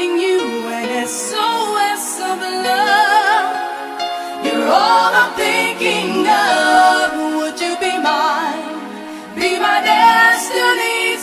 sending you an SOS of love. You're all I'm thinking of. Would you be mine? Be my destiny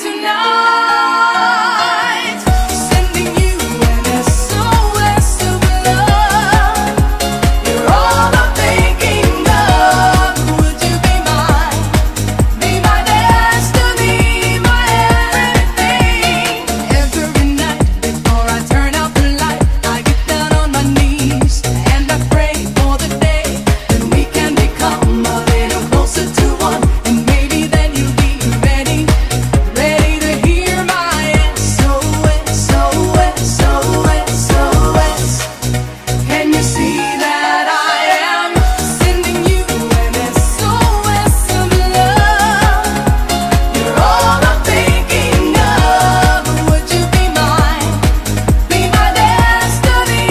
tonight. Sending you an SOS of love. You're all I'm thinking of. Would you be mine? Be my destiny, my everything. Every night before I turn out the light, I get down on my knees and I pray for the day that we can become a little closer to one. And maybe then you'll be ready to hear my SOS, SOS, SOS, SOS. Can you see that I am sending you an SOS of love? You're all I'm thinking of. Would you be mine? Be my destiny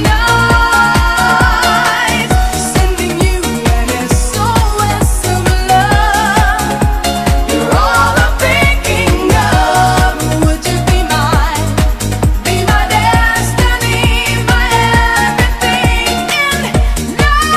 tonight. Sending you an SOS of love. You're all I'm thinking of. Would you be mine? Be my destiny, my everything in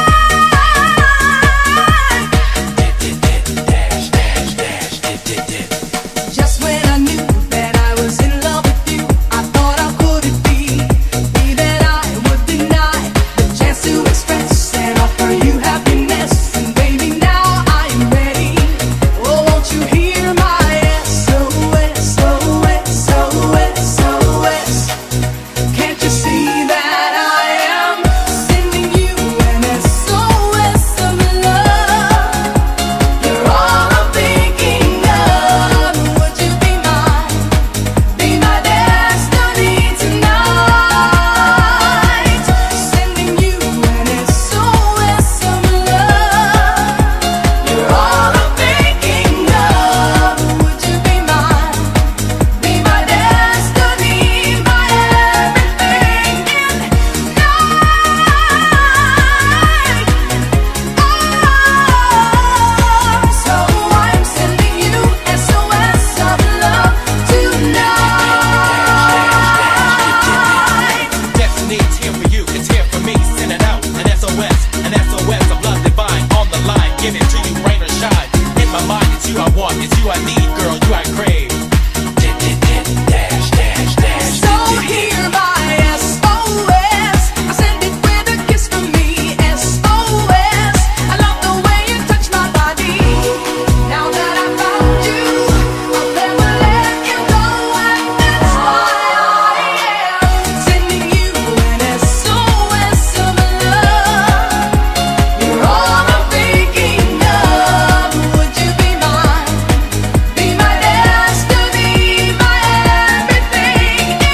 life. Just when I knew that I was in love with you, I thought, how could it be that I would deny the chance to express and offer you happiness? And baby, now I am ready. Oh, won't you hear my SOS, SOS, SOS, SOS? Can't you see that I am sending you an SOS of love? You're all I'm thinking of. Would you be mine? Be my destiny tonight. Sending you an SOS of love. You're all I'm thinking of. Would you be mine? Be my destiny, my everything in life. So I'm sending you SOS of love tonight. Destiny's here for you, it's here for me. Send it out, an SOS of love divine. On the line, give it to you, rain or shine. In my mind, it's you I want, it's you I need, girl, you I crave. Dash, dash, dash. So hear my SOS. I send it with a kiss from me. SOS. I love the way you touch my body. Now that I found you, I'll never let you go, and that's why I am sending you an SOS of love. You're all I'm thinking of. Would you be mine? Be my destiny, my everything in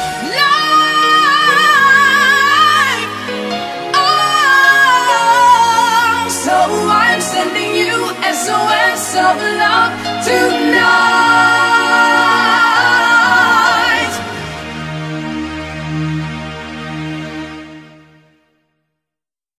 life. Oh, so I'm sending you SOS of love.